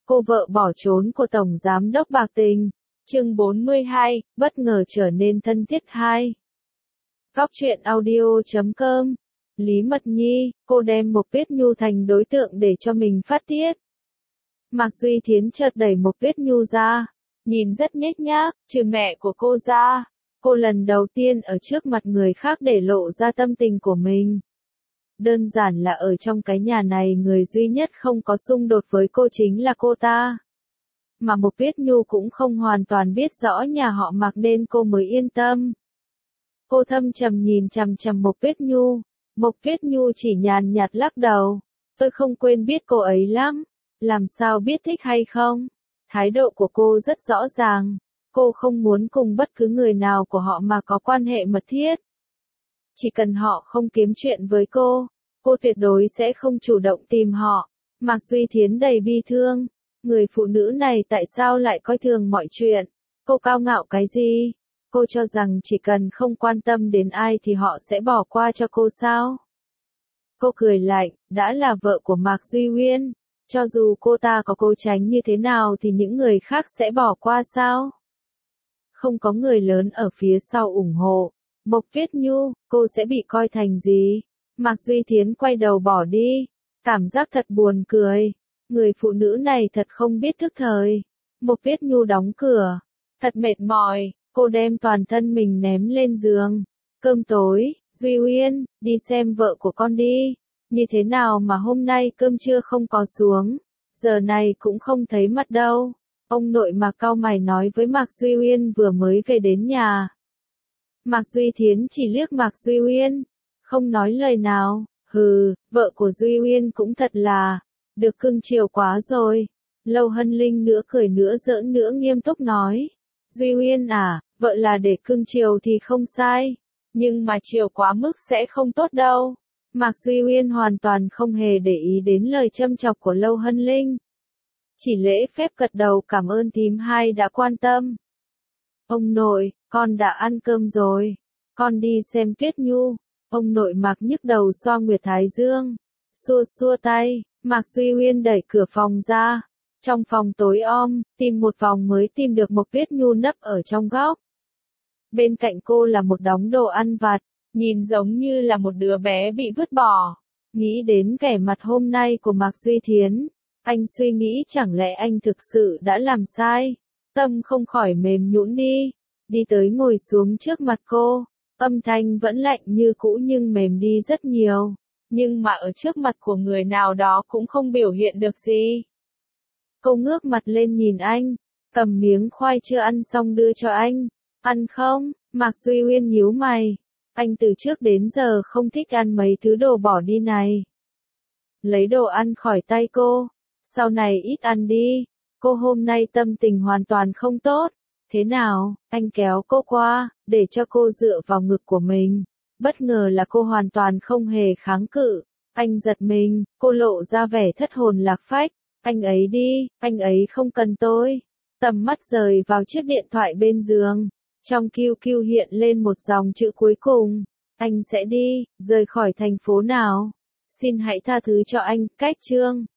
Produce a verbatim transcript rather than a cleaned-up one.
Cô vợ bỏ trốn của Tổng Giám đốc bạc tình. Chương bốn mươi hai, bất ngờ trở nên thân thiết hai. Góc truyện audio chấm com. Lý Mật Nhi, cô đem Mộc Tuyết Nhu thành đối tượng để cho mình phát tiết. Mạc Duy Thiến chợt đẩy Mộc Tuyết Nhu ra, nhìn rất nhếch nhác, trừ mẹ của cô ra. Cô lần đầu tiên ở trước mặt người khác để lộ ra tâm tình của mình. Đơn giản là ở trong cái nhà này người duy nhất không có xung đột với cô chính là cô ta. Mà Mộc Tuyết Nhu cũng không hoàn toàn biết rõ nhà họ Mạc nên cô mới yên tâm. Cô thâm trầm nhìn chằm chằm Mộc Tuyết Nhu. Mộc Tuyết Nhu chỉ nhàn nhạt lắc đầu. Tôi không quên biết cô ấy lắm. Làm sao biết thích hay không? Thái độ của cô rất rõ ràng. Cô không muốn cùng bất cứ người nào của họ mà có quan hệ mật thiết. Chỉ cần họ không kiếm chuyện với cô, cô tuyệt đối sẽ không chủ động tìm họ. Mạc Duy Thiến đầy bi thương. Người phụ nữ này tại sao lại coi thường mọi chuyện? Cô cao ngạo cái gì? Cô cho rằng chỉ cần không quan tâm đến ai thì họ sẽ bỏ qua cho cô sao? Cô cười lạnh, đã là vợ của Mạc Duy Uyên. Cho dù cô ta có cố tránh như thế nào thì những người khác sẽ bỏ qua sao? Không có người lớn ở phía sau ủng hộ. Mộc Tuyết Nhu, cô sẽ bị coi thành gì? Mạc Duy Thiến quay đầu bỏ đi. Cảm giác thật buồn cười. Người phụ nữ này thật không biết thức thời. Mộc Tuyết Nhu đóng cửa. Thật mệt mỏi, cô đem toàn thân mình ném lên giường. Cơm tối, Duy Uyên, đi xem vợ của con đi. Như thế nào mà hôm nay cơm trưa không có xuống. Giờ này cũng không thấy mặt đâu. Ông nội Mạc cau mày nói với Mạc Duy Uyên vừa mới về đến nhà. Mạc Duy Thiến chỉ liếc Mạc Duy Uyên. Không nói lời nào. Hừ, vợ của Duy Uyên cũng thật là được cưng chiều quá rồi. Lâu Hân Linh nữa cười nữa giỡn nữa nghiêm túc nói. Duy Uyên à, vợ là để cưng chiều thì không sai. Nhưng mà chiều quá mức sẽ không tốt đâu. Mạc Duy Uyên hoàn toàn không hề để ý đến lời châm chọc của Lâu Hân Linh. Chỉ lễ phép gật đầu cảm ơn thím hai đã quan tâm. Ông nội, con đã ăn cơm rồi. Con đi xem Tuyết Nhu. Ông nội Mạc nhức đầu xoa nguyệt thái dương. Xua xua tay, Mạc Duy Uyên đẩy cửa phòng ra. Trong phòng tối om, tìm một vòng mới tìm được một Tuyết Nhu nấp ở trong góc. Bên cạnh cô là một đống đồ ăn vặt, nhìn giống như là một đứa bé bị vứt bỏ. Nghĩ đến vẻ mặt hôm nay của Mạc Duy Thiến, anh suy nghĩ chẳng lẽ anh thực sự đã làm sai. Tâm không khỏi mềm nhũn đi, đi tới ngồi xuống trước mặt cô. Âm thanh vẫn lạnh như cũ nhưng mềm đi rất nhiều. Nhưng mà ở trước mặt của người nào đó cũng không biểu hiện được gì. Cô ngước mặt lên nhìn anh, cầm miếng khoai chưa ăn xong đưa cho anh. Ăn không? Mạc Duy Uyên nhíu mày. Anh từ trước đến giờ không thích ăn mấy thứ đồ bỏ đi này. Lấy đồ ăn khỏi tay cô. Sau này ít ăn đi. Cô hôm nay tâm tình hoàn toàn không tốt. Thế nào? Anh kéo cô qua, để cho cô dựa vào ngực của mình. Bất ngờ là cô hoàn toàn không hề kháng cự. Anh giật mình, cô lộ ra vẻ thất hồn lạc phách. Anh ấy đi, anh ấy không cần tôi. Tầm mắt rời vào chiếc điện thoại bên giường. Trong quy quy hiện lên một dòng chữ cuối cùng. Anh sẽ đi, rời khỏi thành phố nào. Xin hãy tha thứ cho anh, cách chương.